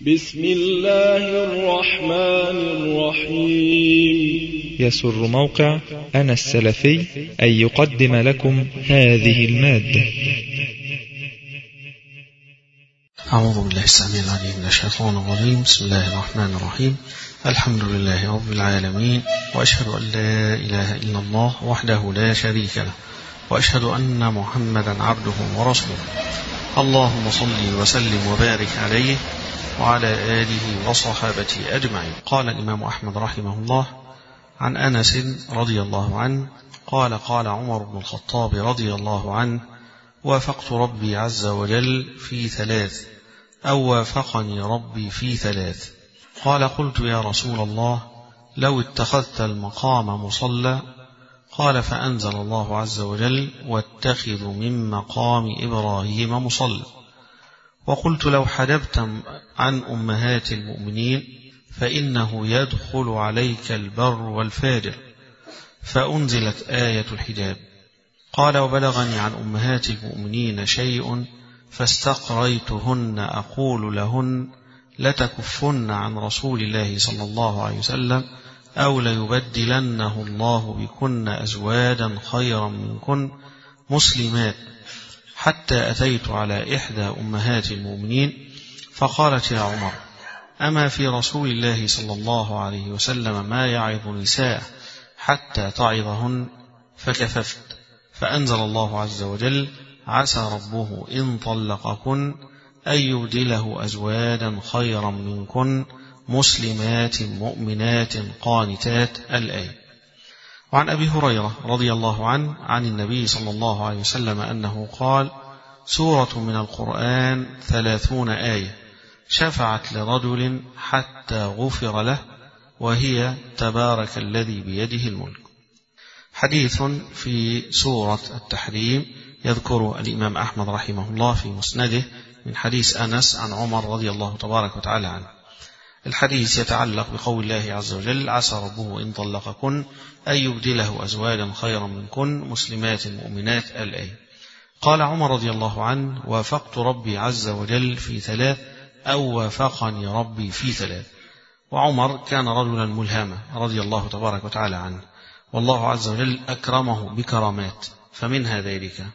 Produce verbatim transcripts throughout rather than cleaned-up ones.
بسم الله الرحمن الرحيم. يسر موقع أنا السلفي أن يقدم لكم هذه المادة. أعوذ بالله السميع العليم من الشيطان الرجيم. بسم الله الرحمن الرحيم. الحمد لله رب العالمين، وأشهد أن لا إله إلا الله وحده لا شريك له، وأشهد أن محمدا عبده ورسوله. اللهم صل وسلم وبارك عليه وعلى آله وصحابته أجمعين. قال الإمام أحمد رحمه الله عن أنس رضي الله عنه قال قال عمر بن الخطاب رضي الله عنه: وافقت ربي عز وجل في ثلاث، أو وافقني ربي في ثلاث. قال: قلت يا رسول الله لو اتخذت المقام مصلى. قال: فأنزل الله عز وجل: واتخذ من مقام إبراهيم مصلى. وقلت: لو حجبت عن أمهات المؤمنين فإنه يدخل عليك البر والفاجر. فأنزلت آية الحجاب. قال: وبلغني عن أمهات المؤمنين شيء فاستقريتهن أقول لهن: لتكفن عن رسول الله صلى الله عليه وسلم، أو ليبدلنه الله بكن أزواجا خيرا منكن مسلمات. حتى أتيت على إحدى أمهات المؤمنين فقالت: يا عمر، أما في رسول الله صلى الله عليه وسلم ما يعظ نساء حتى تعظهن؟ فكففت. فأنزل الله عز وجل: عسى ربه إن طلقكن أن يبدله أزواجا خيرا منكن مسلمات مؤمنات قانتات. الآية. وعن أبي هريرة رضي الله عنه عن النبي صلى الله عليه وسلم أنه قال: سورة من القرآن ثلاثون آية شفعت لرجل حتى غفر له، وهي تبارك الذي بيده الملك. حديث في سورة التحريم يذكر الإمام أحمد رحمه الله في مسنده من حديث أنس عن عمر رضي الله تبارك وتعالى عنه. الحديث يتعلق بقول الله عز وجل: عسى ربه إن طلقكن أن يبدله أزواجا خيرا منكن مسلمات مؤمنات. الآية. قال عمر رضي الله عنه: وافقت ربي عز وجل في ثلاث، أو وافقني ربي في ثلاث. وعمر كان رجلا ملهما رضي الله تبارك وتعالى عنه، والله عز وجل أكرمه بكرامات. فمنها ذلك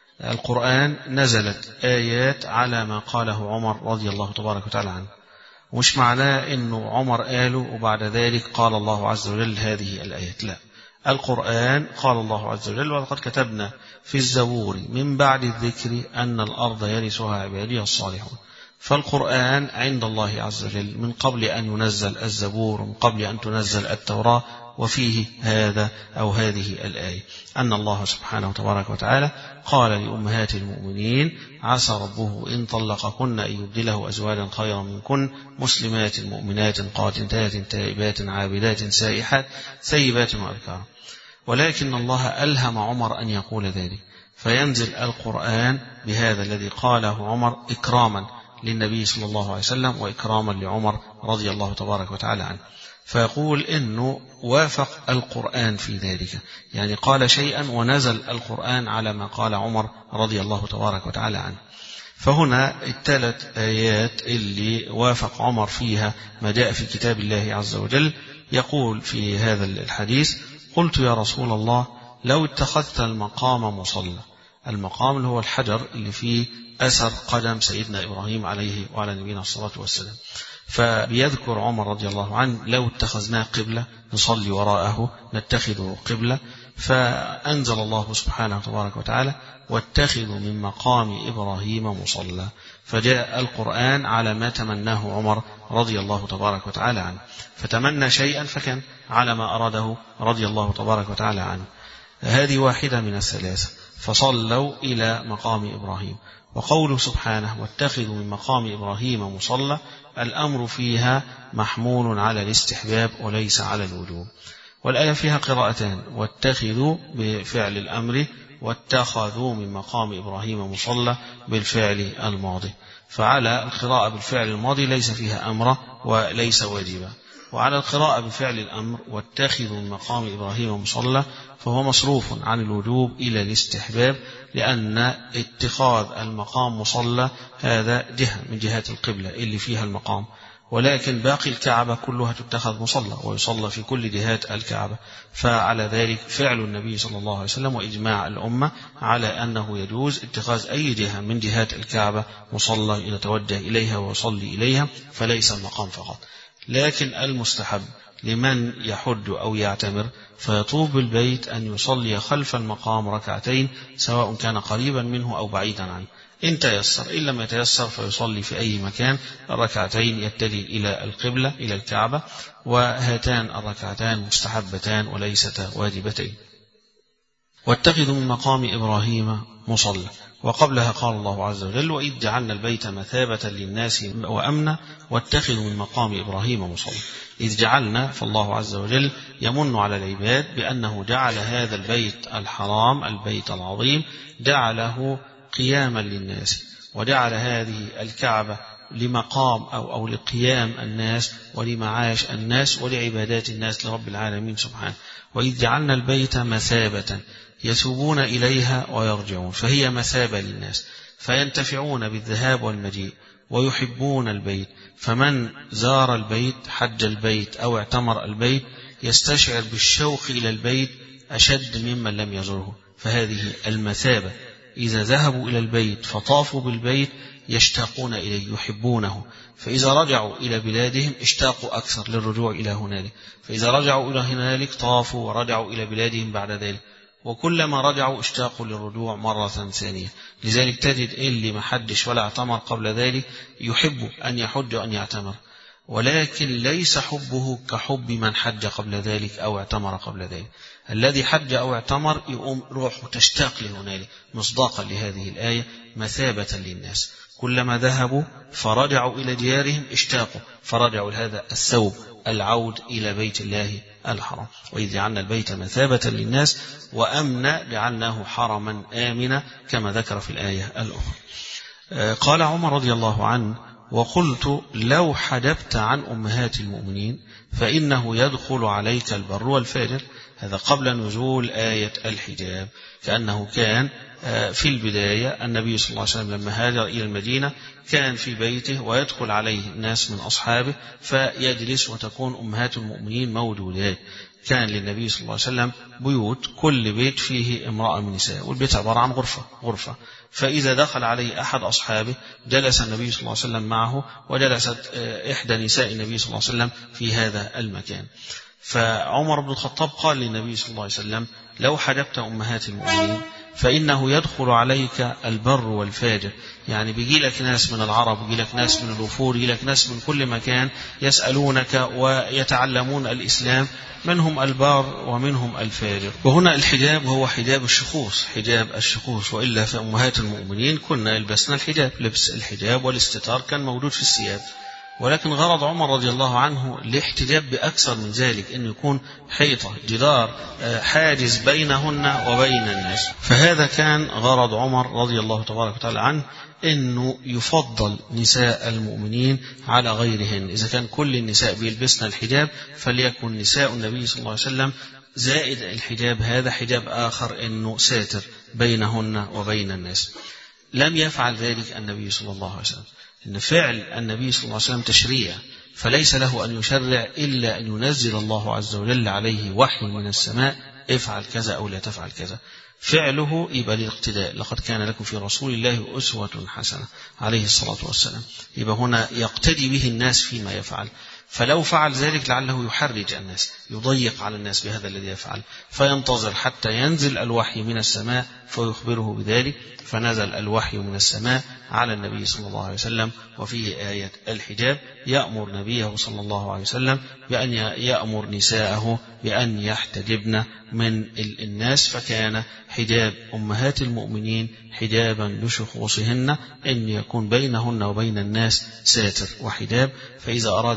القرآن نزلت آيات على ما قاله عمر رضي الله تبارك وتعالى عنه. مش معناه أنه عمر قاله وبعد ذلك قال الله عز وجل هذه الآيات، لا. القرآن قال الله عز وجل: ولقد كتبنا في الزبور من بعد الذكر أن الأرض يرثها عبادي الصالحون. فالقرآن عند الله عز وجل من قبل أن ينزل الزبور، من قبل أن تنزل التوراة، وفيه هذا أو هذه الآية، أن الله سبحانه وتبارك وتعالى قال لأمهات المؤمنين: عسى ربه إن طلقكن أن يبدله أزواجا خيرا منكن مسلمات مؤمنات قانتات تائبات عابدات سائحات ثيبات وأبكار. ولكن الله ألهم عمر أن يقول ذلك، فينزل القرآن بهذا الذي قاله عمر إكراما للنبي صلى الله عليه وسلم وإكراما لعمر رضي الله تبارك وتعالى عنه. فيقول إنه وافق القرآن في ذلك، يعني قال شيئا ونزل القرآن على ما قال عمر رضي الله تبارك وتعالى عنه. فهنا الثلاث آيات اللي وافق عمر فيها ما جاء في كتاب الله عز وجل. يقول في هذا الحديث: قلت يا رسول الله لو اتخذت المقام مصلى. المقام اللي هو الحجر اللي فيه أثر قدم سيدنا إبراهيم عليه وعلى نبينا الصلاة والسلام. فبيذكر عمر رضي الله عنه: لو اتخذناه قبلة نصلي وراءه نتخذه قبلة. فأنزل الله سبحانه وتبارك وتعالى: واتخذوا من مقام إبراهيم مصلى. فجاء القرآن على ما تمناه عمر رضي الله تبارك وتعالى عنه، فتمنى شيئا فكان على ما أراده رضي الله تبارك وتعالى عنه. هذه واحدة من الثلاثة، فصلوا إلى مقام إبراهيم. وقوله سبحانه: واتخذوا من مقام إبراهيم مصلى، الأمر فيها محمول على الاستحباب وليس على الوجوب. والآية فيها قراءتان: واتخذوا بفعل الأمر، واتخذوا من مقام إبراهيم مصلى بالفعل الماضي. فعلى القراءة بالفعل الماضي ليس فيها أمر وليس واجبا. وعلى القراءة بفعل الأمر واتخذوا من مقام إبراهيم مصلى فهو مصروف عن الوجوب إلى الاستحباب، لأن اتخاذ المقام مصلى هذا جهة من جهات القبلة اللي فيها المقام، ولكن باقي الكعبة كلها تتخذ مصلى ويصلى في كل جهات الكعبة. فعلى ذلك فعل النبي صلى الله عليه وسلم وإجماع الأمة على أنه يجوز اتخاذ أي جهة من جهات الكعبة مصلى يتوجه إليها ويصلي إليها، فليس المقام فقط. لكن المستحب لمن يحج أو يعتمر فيطوف بالبيت أن يصلي خلف المقام ركعتين، سواء كان قريبا منه أو بعيدا عنه، إن تيسر. إن لم يتيسر فيصلي في أي مكان الركعتين يتجه إلى القبلة إلى الكعبة، وهاتان الركعتان مستحبتان وليستا واجبتين. واتخذوا من مقام إبراهيم مصلى. وقبلها قال الله عز وجل: وإذ جعلنا البيت مثابة للناس وأمنا واتخذوا من مقام إبراهيم مصلى. إذ جعلنا، فالله عز وجل يمن على العباد بأنه جعل هذا البيت الحرام البيت العظيم جعله قياما للناس، وجعل هذه الكعبة لمقام أو, أو لقيام الناس ولمعاش الناس ولعبادات الناس لرب العالمين سبحانه. وإذ جعلنا البيت مثابة يتوبون إليها ويرجعون، فهي مثابة للناس فينتفعون بالذهاب والمجيء ويحبون البيت. فمن زار البيت حج البيت أو اعتمر البيت يستشعر بالشوق إلى البيت أشد ممن لم يزره، فهذه المثابة. إذا ذهبوا إلى البيت فطافوا بالبيت يشتاقون إليه يحبونه، فإذا رجعوا إلى بلادهم اشتاقوا أكثر للرجوع إلى هنالك، فإذا رجعوا إلى هنالك طافوا ورجعوا إلى بلادهم بعد ذلك، وكلما رجعوا اشتاقوا للرجوع مرة ثانية. لذلك تجد اللي ما حدش ولا اعتمر قبل ذلك يحب أن يحج وأن يعتمر، ولكن ليس حبه كحب من حج قبل ذلك أو اعتمر قبل ذلك. الذي حج أو اعتمر يقوم روحه تشتاق لهنالك، مصداقا لهذه الآية مثابة للناس. كلما ذهبوا فرجعوا إلى ديارهم اشتاقوا فرجعوا لهذا الثوب العود إلى بيت الله الحرام. وإذ جعلنا البيت مثابة للناس وأمنا جعلناه حرما آمنا كما ذكر في الآية الأخرى. قال عمر رضي الله عنه: وقلت لو حجبت عن أمهات المؤمنين فإنه يدخل عليك البر والفاجر. هذا قبل نزول آية الحجاب، كأنه كان في البداية النبي صلى الله عليه وسلم لما هاجر إلى المدينة كان في بيته ويدخل عليه ناس من أصحابه فيجلس وتكون أمهات المؤمنين موجودات. كان للنبي صلى الله عليه وسلم بيوت، كل بيت فيه امرأة من نساء، والبيت عبارة عن غرفة غرفة فإذا دخل عليه أحد أصحابه جلس النبي صلى الله عليه وسلم معه، وجلست إحدى نساء النبي صلى الله عليه وسلم في هذا المكان. فعمر بن الخطاب قال للنبي صلى الله عليه وسلم: لو حجبت أمهات المؤمنين فإنه يدخل عليك البر والفاجر. يعني بيجي لك ناس من العرب، بيجي لك ناس من الوفور، بيجي لك ناس من كل مكان يسألونك ويتعلمون الإسلام، منهم البار ومنهم الفاجر. وهنا الحجاب هو حجاب الشخوص، حجاب الشخوص، وإلا فأمهات المؤمنين كنا يلبسنا الحجاب، لبس الحجاب والاستتار كان موجود في الثياب. ولكن غرض عمر رضي الله عنه الاحتجاب بأكثر من ذلك، أن يكون حيطة جدار حاجز بينهن وبين الناس. فهذا كان غرض عمر رضي الله تبارك وتعالى عنه، أنه يفضل نساء المؤمنين على غيرهن. إذا كان كل النساء بيلبسن الحجاب فليكن نساء النبي صلى الله عليه وسلم زائد الحجاب هذا حجاب آخر أنه ساتر بينهن وبين الناس. لم يفعل ذلك النبي صلى الله عليه وسلم، إن فعل النبي صلى الله عليه وسلم تشريع، فليس له أن يشرع إلا أن ينزل الله عز وجل عليه وحي من السماء: افعل كذا أو لا تفعل كذا. فعله يبقى للاقتداء: لقد كان لكم في رسول الله أسوة حسنة عليه الصلاة والسلام. يبقى هنا يقتدي به الناس فيما يفعل، فلو فعل ذلك لعله يحرج الناس، يضيق على الناس بهذا الذي يفعل، فينتظر حتى ينزل الوحي من السماء فيخبره بذلك. فنزل الوحي من السماء على النبي صلى الله عليه وسلم وفيه آية الحجاب، يأمر نبيه صلى الله عليه وسلم بأن يأمر نساءه بأن يحتجبن من الناس. فكان حجاب أمهات المؤمنين حجابا لشخوصهن، أن يكون بينهن وبين الناس ساتر وحجاب. فإذا أراد أحد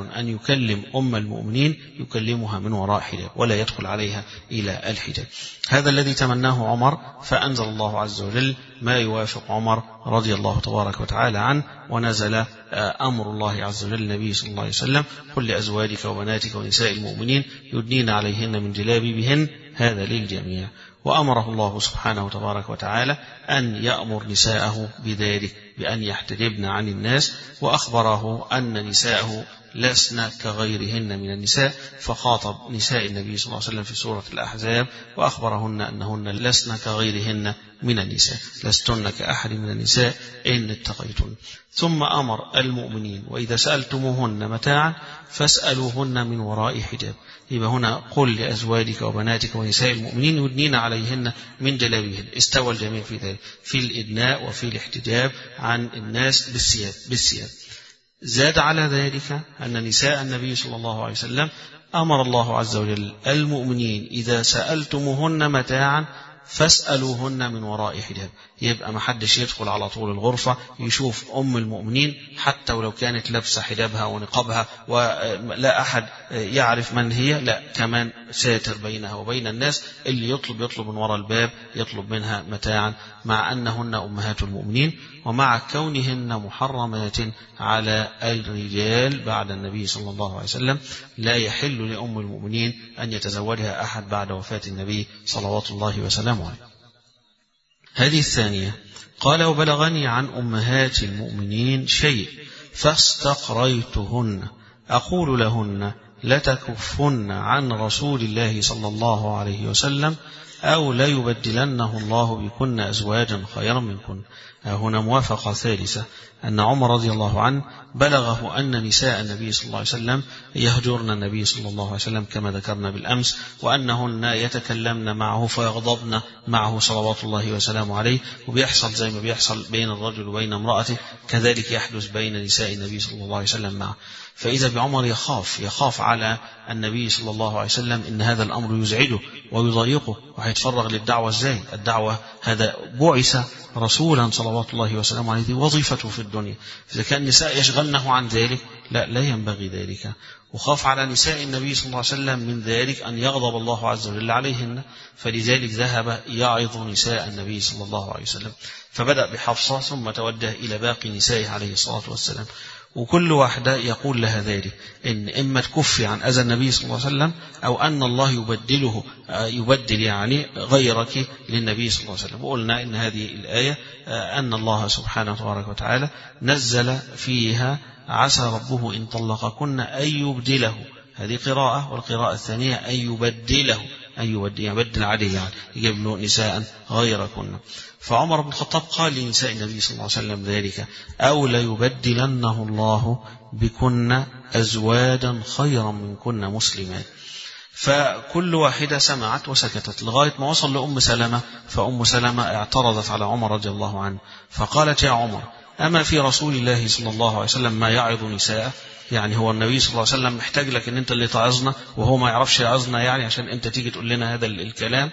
أن يكلم أم المؤمنين يكلمها من وراء حجاب ولا يدخل عليها إلى الحجاب. هذا الذي تمناه عمر، فأنزل الله عز وجل ما يوافق عمر رضي الله تبارك وتعالى عنه، ونزل أمر الله عز وجل النبي صلى الله عليه وسلم: قل لأزواجك وبناتك ونساء المؤمنين يدنين عليهن من جلابيبهن، هذا للجميع. وأمره الله سبحانه وتبارك وتعالى أن يأمر نساءه بذلك بأن يحتجبن عن الناس، وأخبره أن نساءه لسن كغيرهن من النساء، فخاطب نساء النبي صلى الله عليه وسلم في سورة الأحزاب وأخبرهن أنهن لسن كغيرهن من النساء، لستن كأحد من النساء إن اتقيتن. ثم أمر المؤمنين: وإذا سألتموهن متاعا فاسألوهن من وراء حجاب. يبقى هنا قل لأزواجك وبناتك ونساء المؤمنين يدنين عليهن من جلابيبهن، استوى الجميع في ذلك، في الإدناء وفي الاحتجاب عن الناس بالثياب بالثياب. زاد على ذلك أن نساء النبي صلى الله عليه وسلم أمر الله عز وجل المؤمنين: إذا سألتموهن متاعا فاسألوهن من وراء حجاب. يبقى ما حدش يدخل على طول الغرفة يشوف أم المؤمنين حتى ولو كانت لابسة حجابها ونقابها ولا أحد يعرف من هي، لا، كمان ساتر بينها وبين الناس. اللي يطلب يطلب من وراء الباب، يطلب منها متاعا، مع أنهن أمهات المؤمنين ومع كونهن محرمات على الرجال بعد النبي صلى الله عليه وسلم. لا يحل لأم المؤمنين أن يتزوجها أحد بعد وفاة النبي صلوات الله وسلامه عليه. هذه الثانية. قال: وبلغني عن أمهات المؤمنين شيء فاستقريتهن أقول لهن: لتكفن عن رسول الله صلى الله عليه وسلم أو ليبدلنه الله بكن أزواجا خيرا منكن. هنا موافقة ثالثة، أن عمر رضي الله عنه بلغه أن نساء النبي صلى الله عليه وسلم يهجرن النبي صلى الله عليه وسلم كما ذكرنا بالأمس، وأنهن يتكلمن معه فيغضبن معه صلوات الله وسلامه عليه، وبيحصل زي ما بيحصل بين الرجل وبين امرأته كذلك يحدث بين نساء النبي صلى الله عليه وسلم معه. فإذا بعمر يخاف يخاف على النبي صلى الله عليه وسلم إن هذا الأمر يزعجه ويضايقه، وهيتفرغ للدعوة ازاي؟ الدعوة هذا بعث رسولا صلوات الله وسلامه عليه، وظيفته في الدنيا. إذا كان النساء يشغلنه عن ذلك لا لا ينبغي ذلك. وخاف على نساء النبي صلى الله عليه وسلم من ذلك أن يغضب الله عز وجل عليهن، فلذلك ذهب يعظ نساء النبي صلى الله عليه وسلم، فبدأ بحفصة ثم توجه إلى باقي نسائه عليه الصلاة والسلام، وكل واحدة يقول لها ذلك: إن إما تكفي عن أذى النبي صلى الله عليه وسلم أو أن الله يبدله يبدل يعني غيرك للنبي صلى الله عليه وسلم. وقلنا إن هذه الآية أن الله سبحانه وتبارك وتعالى نزل فيها: عسى ربه إن طلقكن أن يبدله، هذه قراءة، والقراءة الثانية أن يبدله، أن يبدل يبدل عليه يعني يجيب له نساء غيركن. فعمر بن الخطاب قال لنساء النبي صلى الله عليه وسلم ذلك: أو ليبدلنه الله بكن أزواجا خيرا منكن مسلمات. فكل واحدة سمعت وسكتت لغاية ما وصل لأم سلمة، فأم سلمة اعترضت على عمر رضي الله عنه فقالت: يا عمر، أما في رسول الله صلى الله عليه وسلم ما يعظ نساءه؟ يعني هو النبي صلى الله عليه وسلم محتاج لك ان انت اللي تعظنا وهو ما يعرفش يعظنا يعني عشان انت تيجي تقول لنا هذا الكلام؟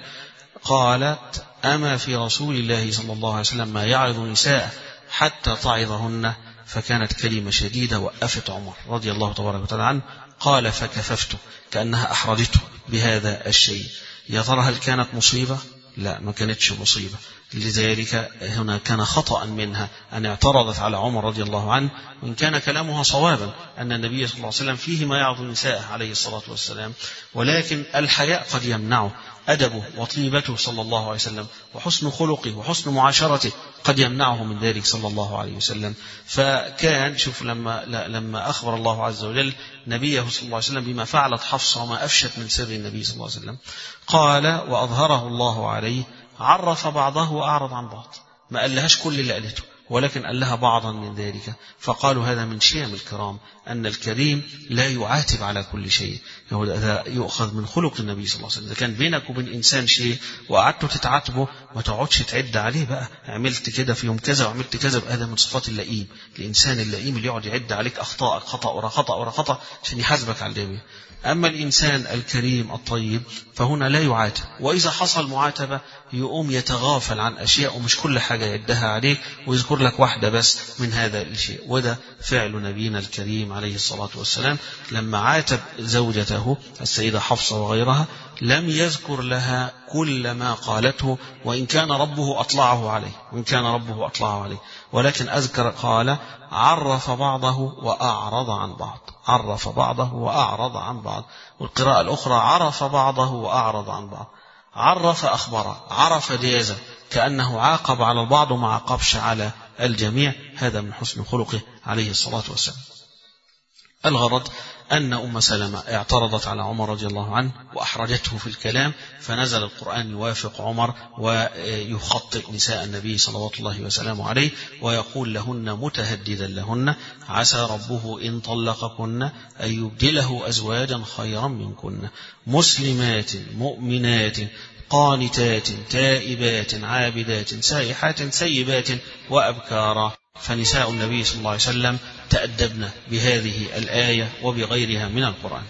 قالت: أما في رسول الله صلى الله عليه وسلم ما يعظ نساءه حتى تعظهن؟ فكانت كلمة شديدة وقفت عمر رضي الله تبارك وتعالى عنه. قال: فكففته، كأنها أحرجته بهذا الشيء. يا ترى هل كانت مصيبة؟ لا، ما كانتش مصيبة. لذلك هنا كان خطأ منها أن اعترضت على عمر رضي الله عنه، وإن كان كلامها صوابا أن النبي صلى الله عليه وسلم فيه ما يعظ نساءه عليه الصلاة والسلام، ولكن الحياء قد يمنعه، أدبه وطيبته صلى الله عليه وسلم وحسن خلقه وحسن معاشرته قد يمنعه من ذلك صلى الله عليه وسلم. فكان شوف لما لما أخبر الله عز وجل نبيه صلى الله عليه وسلم بما فعلت حفصة وما أفشت من سر النبي صلى الله عليه وسلم، قال: وأظهره الله عليه، عرف بعضه وأعرض عن بعض، ما قال لهاش كل اللي قالته ولكن قال لها بعضا من ذلك. فقالوا هذا من شيم الكرام، أن الكريم لا يعاتب على كل شيء، هذا يؤخذ من خلق النبي صلى الله عليه وسلم. إذا كان بينك وبين إنسان شيء وقعدت تتعاتبه ما تقعدش تعد عليه بقى، عملت كده في يوم كذا وعملت كذا، هذا من صفات اللئيم. الإنسان اللئيم اللي يقعد يعد عليك أخطاءك، خطأ ورا خطأ ورا خطأ عشان يحاسبك على الجميع. أما الإنسان الكريم الطيب فهنا لا يعاتب، وإذا حصل معاتبة يقوم يتغافل عن أشياء ومش كل حاجة يدها عليك، وإذا أذكر لك واحدة بس من هذا الشيء. وده فعل نبينا الكريم عليه الصلاة والسلام لما عاتب زوجته السيدة حفصة وغيرها لم يذكر لها كل ما قالته وإن كان ربه أطلعه عليه وإن كان ربه أطلعه عليه ولكن أذكر قال عرف بعضه وأعرض عن بعض، عرف بعضه وأعرض عن بعض. والقراءة الأخرى عرف بعضه وأعرض عن بعض. عرف أخبر، عرف جاز، كأنه عاقب على البعض وما عاقبش على الجميع. هذا من حسن خلقه عليه الصلاة والسلام. الغرض أن أم سلمة اعترضت على عمر رضي الله عنه وأحرجته في الكلام، فنزل القرآن يوافق عمر ويخطئ نساء النبي صلوات الله وسلامه عليه ويقول لهن متهددا لهن عسى ربه إن طلقكن أن يبدله أزواجا خيرا منكن مسلمات مؤمنات قانتات تائبات عابدات سائحات سيبات وأبكارا. فنساء النبي صلى الله عليه وسلم تأدبن بهذه الآية وبغيرها من القرآن.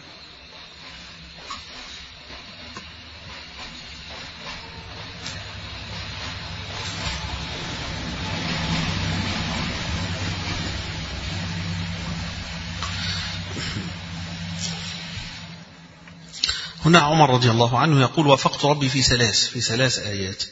هنا عمر رضي الله عنه يقول وافقت ربي في ثلاث في ثلاث آيات،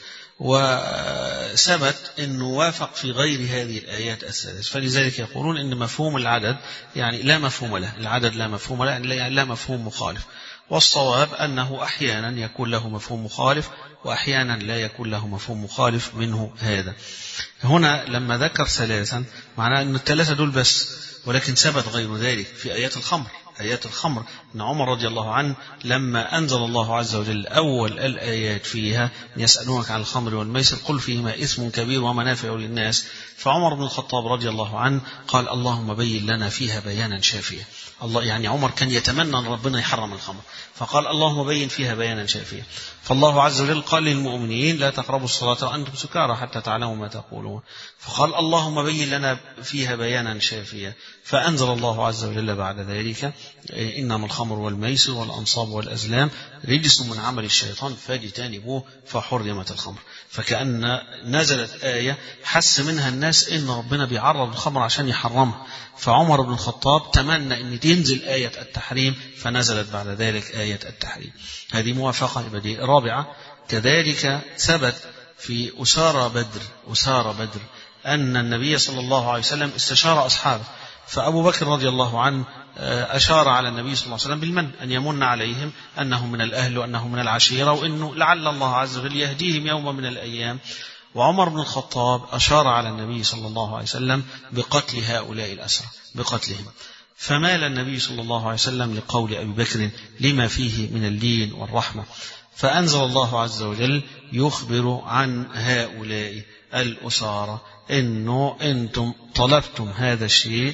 وثبت أنه وافق في غير هذه الآيات الثلاث، فلذلك يقولون أن مفهوم العدد يعني لا مفهوم له، العدد لا مفهوم له يعني لا مفهوم مخالف. والصواب أنه أحيانا يكون له مفهوم مخالف وأحيانا لا يكون له مفهوم مخالف منه هذا. هنا لما ذكر ثلاثا معناه أن الثلاثة دول بس، ولكن ثبت غير ذلك في آيات الخمر. آيات الخمر أن عمر رضي الله عنه لما أنزل الله عز وجل أول الآيات فيها يسألونك عن الخمر والميسر قل فيهما إثم كبير ومنافع للناس، فعمر بن الخطاب رضي الله عنه قال اللهم بين لنا فيها بيانا شافيا. الله يعني عمر كان يتمنى أن ربنا يحرم الخمر، فقال اللهم بين فيها بيانا شافيا. فالله عز وجل قال للمؤمنين لا تقربوا الصلاة وأنتم سكارى حتى تعلموا ما تقولون، فقال اللهم بين لنا فيها بيانا شافيا. فأنزل الله عز وجل بعد ذلك إنما الخمر والميسر والأنصاب والأزلام رجس من عمل الشيطان فاجتنبوه فحرمت الخمر. فكأن نزلت آية حس منها الناس إن ربنا بيعرض الخمر عشان يحرمها، فعمر بن الخطاب تمنى أن تنزل آية التحريم فنزلت بعد ذلك آية التحريم. هذه موافقة بديهية. رابعة كذلك ثبت في أسارى بدر أسارى بدر أن النبي صلى الله عليه وسلم استشار أصحابه، فأبو بكر رضي الله عنه أشار على النبي صلى الله عليه وسلم بالمن أن يمن عليهم أنهم من الأهل وأنهم من العشيرة وأنه لعل الله عز وجل يهديهم يوم من الأيام. وعمر بن الخطاب أشار على النبي صلى الله عليه وسلم بقتل هؤلاء الأسرى بقتلهم، فمال النبي صلى الله عليه وسلم لقول أبي بكر لما فيه من اللين والرحمة، فأنزل الله عز وجل يخبر عن هؤلاء الأسارة إنه أنتم طلبتم هذا الشيء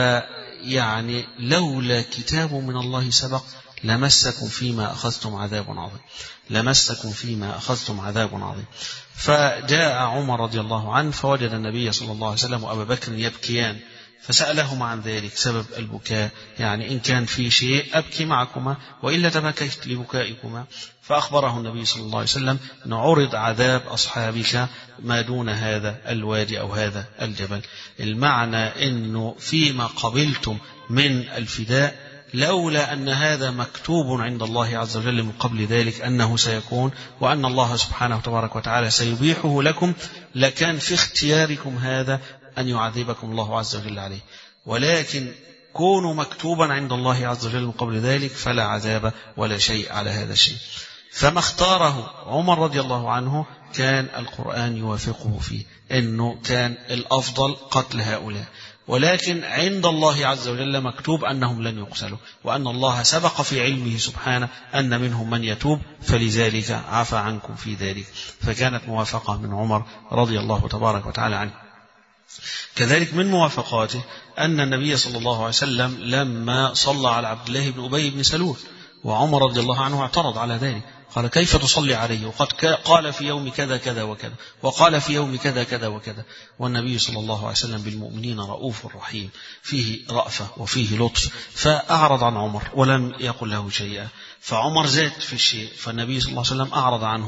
فيعني لولا كتاب من الله سبق لمسكم فيما أخذتم عذاب عظيم لمسكم فيما أخذتم عذاب عظيم. فجاء عمر رضي الله عنه فوجد النبي صلى الله عليه وسلم وأبا بكر يبكيان، فسألهما عن ذلك سبب البكاء، يعني إن كان في شيء أبكي معكما وإلا تبكيت لبكائكما. فأخبره النبي صلى الله عليه وسلم أن عرض عذاب أصحابك ما دون هذا الوادي أو هذا الجبل. المعنى أنه فيما قبلتم من الفداء لولا أن هذا مكتوب عند الله عز وجل من قبل ذلك أنه سيكون وأن الله سبحانه وتبارك وتعالى سيبيحه لكم لكان في اختياركم هذا أن يعذبكم الله عز وجل عليه، ولكن كونوا مكتوبا عند الله عز وجل من قبل ذلك فلا عذاب ولا شيء على هذا الشيء. فما اختاره عمر رضي الله عنه كان القرآن يوافقه فيه أنه كان الأفضل قتل هؤلاء، ولكن عند الله عز وجل مكتوب أنهم لن يقتلوا وأن الله سبق في علمه سبحانه أن منهم من يتوب فلذلك عفى عنكم في ذلك. فكانت موافقة من عمر رضي الله تبارك وتعالى عنه. كذلك من موافقاته أن النبي صلى الله عليه وسلم لما صلى على عبد الله بن أبي بن سلول وعمر رضي الله عنه اعترض على ذلك، قال كيف تصلي عليه وقد قال في يوم كذا كذا وكذا وقال في يوم كذا كذا وكذا، والنبي صلى الله عليه وسلم بالمؤمنين رؤوف رحيم فيه رأفة وفيه لطف، فأعرض عن عمر ولم يقل له شيئا. فعمر زاد في الشيء فالنبي صلى الله عليه وسلم أعرض عنه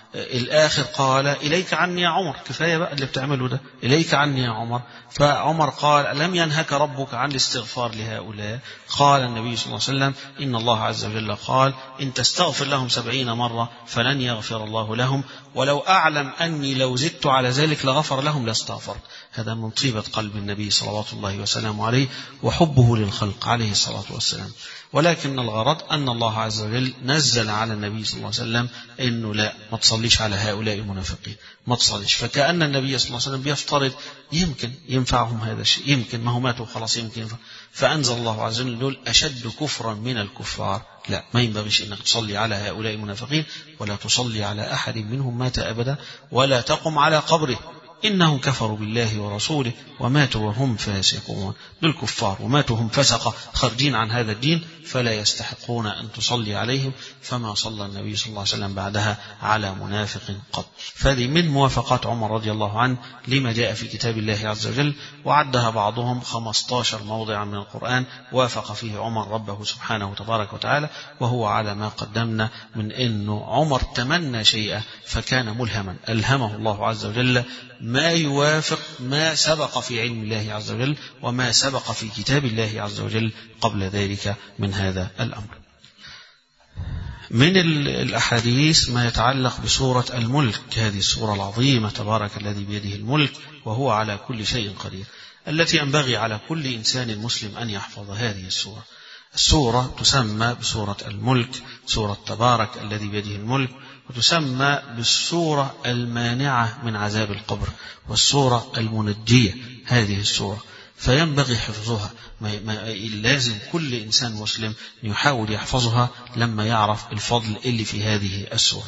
الآخر قال إليك عني يا عمر، كفاية بقى اللي بتعمله ده، إليك عني يا عمر. فعمر قال لم ينهك ربك عن الاستغفار لهؤلاء؟ قال النبي صلى الله عليه وسلم إن الله عز وجل قال إن تستغفر لهم سبعين مرة فلن يغفر الله لهم، ولو أعلم أني لو زدت على ذلك لغفر لهم لاستغفرت. هذا من طيبة قلب النبي صلوات الله وسلامه عليه وحبه للخلق عليه الصلاة والسلام. ولكن الغرض أن الله عز وجل نزل على النبي صلى الله عليه وسلم إنه لا ما تصليش على هؤلاء المنافقين، ما تصليش. فكأن النبي صلى الله عليه وسلم بيفترض يمكن ينفعهم هذا الشيء، يمكن ما هم ماتوا خلاص يمكن ينفع. فأنزل الله عز وجل دول أشد كفرا من الكفار، لا ما ينبغيش أنك تصلي على هؤلاء المنافقين، ولا تصلي على أحد منهم مات أبدا، ولا تقم على قبره، إنهم كفروا بالله ورسوله وماتوا وهم فاسقون. دول كفار وماتوا هم فسقة خارجين عن هذا الدين، فلا يستحقون أن تصلي عليهم. فما صلى النبي صلى الله عليه وسلم بعدها على منافق قط. فهذه من موافقات عمر رضي الله عنه لما جاء في كتاب الله عز وجل، وعدها بعضهم خمسة عشر موضعا من القرآن وافق فيه عمر ربه سبحانه تبارك وتعالى، وهو على ما قدمنا من أنه عمر تمنى شيئا فكان ملهما، ألهمه الله عز وجل ما يوافق ما سبق في علم الله عز وجل وما سبق في كتاب الله عز وجل قبل ذلك من هذا الأمر. من الأحاديث ما يتعلق بسورة الملك، هذه السورة العظيمة تبارك الذي بيده الملك وهو على كل شيء قدير، التي ينبغي على كل إنسان مسلم أن يحفظ هذه السورة. السورة تسمى بسورة الملك، سورة تبارك الذي بيده الملك، وتسمى بالسورة المانعة من عذاب القبر، والسورة المنجية هذه السورة، فينبغي حفظها. ما ما لازم كل إنسان مسلم يحاول يحفظها لما يعرف الفضل اللي في هذه السورة.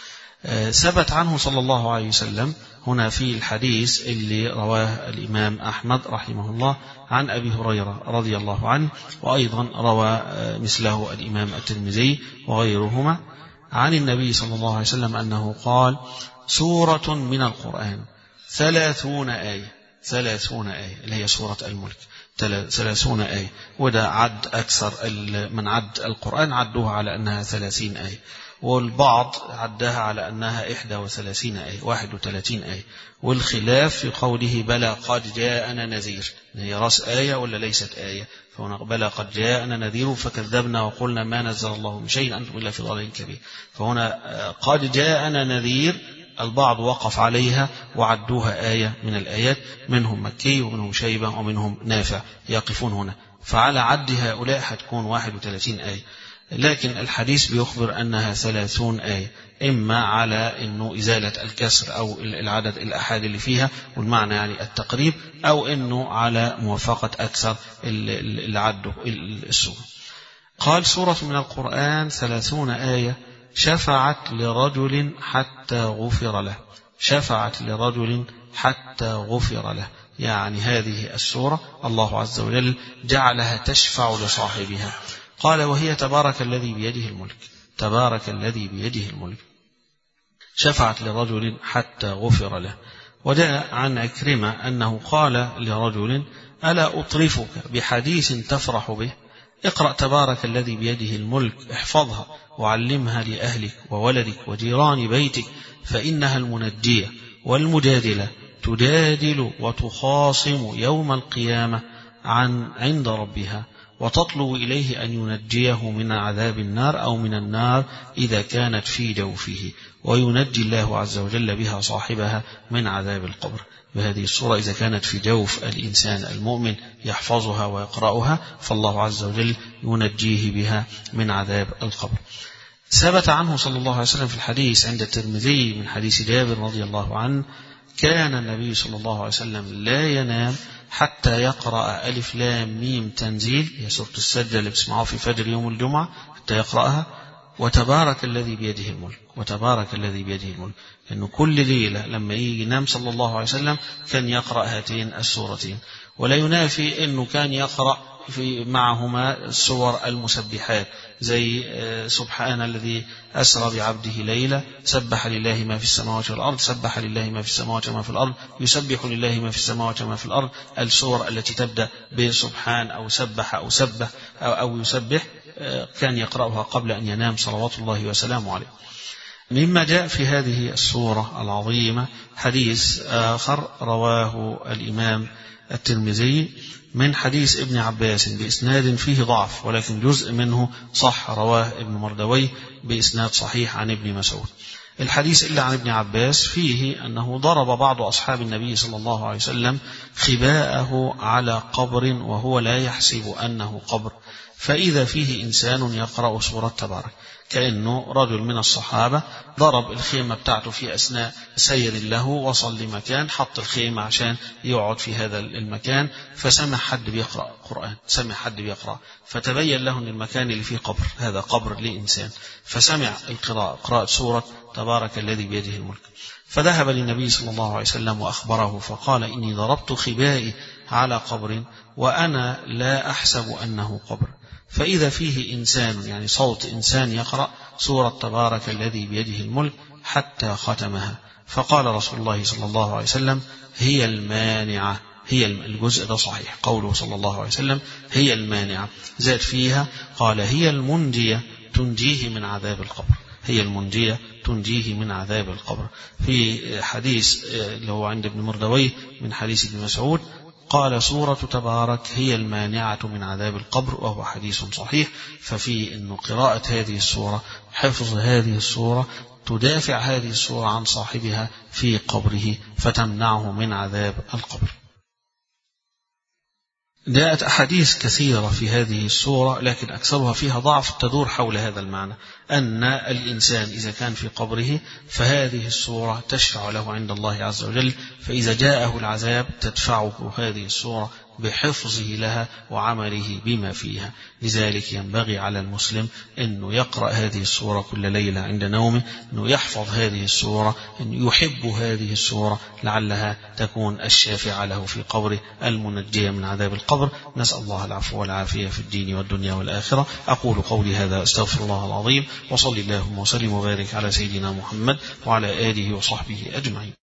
ثبت عنه صلى الله عليه وسلم هنا في الحديث اللي رواه الإمام أحمد رحمه الله عن أبي هريرة رضي الله عنه، وأيضا روى مثله الإمام الترمذي وغيرهما عن النبي صلى الله عليه وسلم أنه قال سورة من القرآن ثلاثون آية، ثلاثون آية اللي هي سورة الملك، ثلاثون آية. وده عد أكثر من عد القرآن عدوها على أنها ثلاثين آية، والبعض عدها على أنها إحدى وثلاثين آية، واحد وثلاثين آية. والخلاف في قوله بلى قد جاءنا نذير، هي رأس آية ولا ليست آية؟ فهنا بلى قد جاءنا نذير فكذبنا وقلنا ما نزل الله من شيء أنتم إلا في ضلال كبير. فهنا قد جاءنا نذير البعض وقف عليها وعدوها آية من الآيات، منهم مكي ومنهم شيبة ومنهم نافع يقفون هنا، فعلى عد هؤلاء هتكون واحد وثلاثين آية. لكن الحديث بيخبر أنها ثلاثون آية، إما على أنه إزالة الكسر أو العدد الأحاد اللي فيها والمعنى يعني التقريب، أو أنه على موافقة أكثر العد السورة. قال سورة من القرآن ثلاثون آية شفعت لرجل حتى غفر له، شفعت لرجل حتى غفر له، يعني هذه السورة الله عز وجل جعلها تشفع لصاحبها. قال وهي تبارك الذي بيده الملك، تبارك الذي بيده الملك، شفعت لرجل حتى غفر له. وجاء عن عكرمة أنه قال لرجل ألا أطرفك بحديث تفرح به؟ اقرأ تبارك الذي بيده الملك، احفظها وعلمها لأهلك وولدك وجيران بيتك، فإنها المنجية والمجادلة، تجادل وتخاصم يوم القيامة عن عند ربها، وتطلب إليه أن ينجيه من عذاب النار أو من النار إذا كانت في جوفه، وينجي الله عز وجل بها صاحبها من عذاب القبر. بهذه الصورة إذا كانت في جوف الإنسان المؤمن يحفظها ويقرأها، فالله عز وجل ينجيه بها من عذاب القبر. ثبت عنه صلى الله عليه وسلم في الحديث عند الترمذي من حديث جابر رضي الله عنه كان النبي صلى الله عليه وسلم لا ينام حتى يقرأ ألف لام ميم تنزيل، هي سورة السجدة اللي بسمعوها في فجر يوم الجمعة، حتى يقرأها، وتبارك الذي بيده الملك، وتبارك الذي بيده الملك. لأنه كل ليلة لما يجي ينام صلى الله عليه وسلم كان يقرأ هاتين السورتين. ولا ينافي أنه كان يقرأ في معهما السور المسبحات زي سبحان الذي أسرى بعبده ليلة، سبح لله ما في السماوات والأرض، سبح لله ما في السماوات وما في الأرض، يسبح لله ما في السماوات وما في الأرض. السور التي تبدأ بسبحان أو سبح أو سبح أو, أو يسبح كان يقرأها قبل أن ينام صلوات الله وسلامه عليه. مما جاء في هذه السورة العظيمة حديث آخر رواه الإمام الترمذي من حديث ابن عباس بإسناد فيه ضعف، ولكن جزء منه صح، رواه ابن مردوي بإسناد صحيح عن ابن مسعود. الحديث إلا عن ابن عباس فيه أنه ضرب بعض أصحاب النبي صلى الله عليه وسلم خباءه على قبر وهو لا يحسب أنه قبر، فإذا فيه إنسان يقرأ سورة تبارك، كأنه رجل من الصحابة ضرب الخيمة بتاعته في أثناء سير له، وصل لمكان حط الخيمة عشان يقعد في هذا المكان، فسمع حد بيقرأ قرآن، سمع حد بيقرأ، فتبين له أن المكان اللي فيه قبر، هذا قبر لإنسان، فسمع القراءة، قراءة سورة تبارك الذي بيده الملك، فذهب للنبي صلى الله عليه وسلم وأخبره فقال: إني ضربت خبائي على قبر وأنا لا أحسب أنه قبر، فإذا فيه إنسان، يعني صوت إنسان يقرأ سورة تبارك الذي بيده الملك حتى ختمها، فقال رسول الله صلى الله عليه وسلم: هي المانعة. هي الجزء ده صحيح، قوله صلى الله عليه وسلم هي المانعة، زاد فيها قال: هي المنجية تنجيه من عذاب القبر، هي المنجية تنجيه من عذاب القبر. في حديث اللي هو عند ابن مردوي من حديث ابن مسعود قال: سورة تبارك هي المانعة من عذاب القبر، وهو حديث صحيح. ففي أن قراءة هذه السورة، حفظ هذه السورة، تدافع هذه السورة عن صاحبها في قبره فتمنعه من عذاب القبر. جاءت أحاديث كثيرة في هذه السورة، لكن أكثرها فيها ضعف تدور حول هذا المعنى، أن الإنسان إذا كان في قبره فهذه السورة تشفع له عند الله عز وجل، فإذا جاءه العذاب تدفعه هذه السورة بحفظه لها وعمله بما فيها. لذلك ينبغي على المسلم أنه يقرأ هذه السورة كل ليلة عند نومه، أنه يحفظ هذه السورة، أنه يحب هذه السورة لعلها تكون الشافعة له في قبره، المنجية من عذاب القبر. نسأل الله العفو والعافية في الدين والدنيا والآخرة. أقول قولي هذا، أستغفر الله العظيم، وصلي اللهم وسلم وبارك على سيدنا محمد وعلى آله وصحبه أجمعين.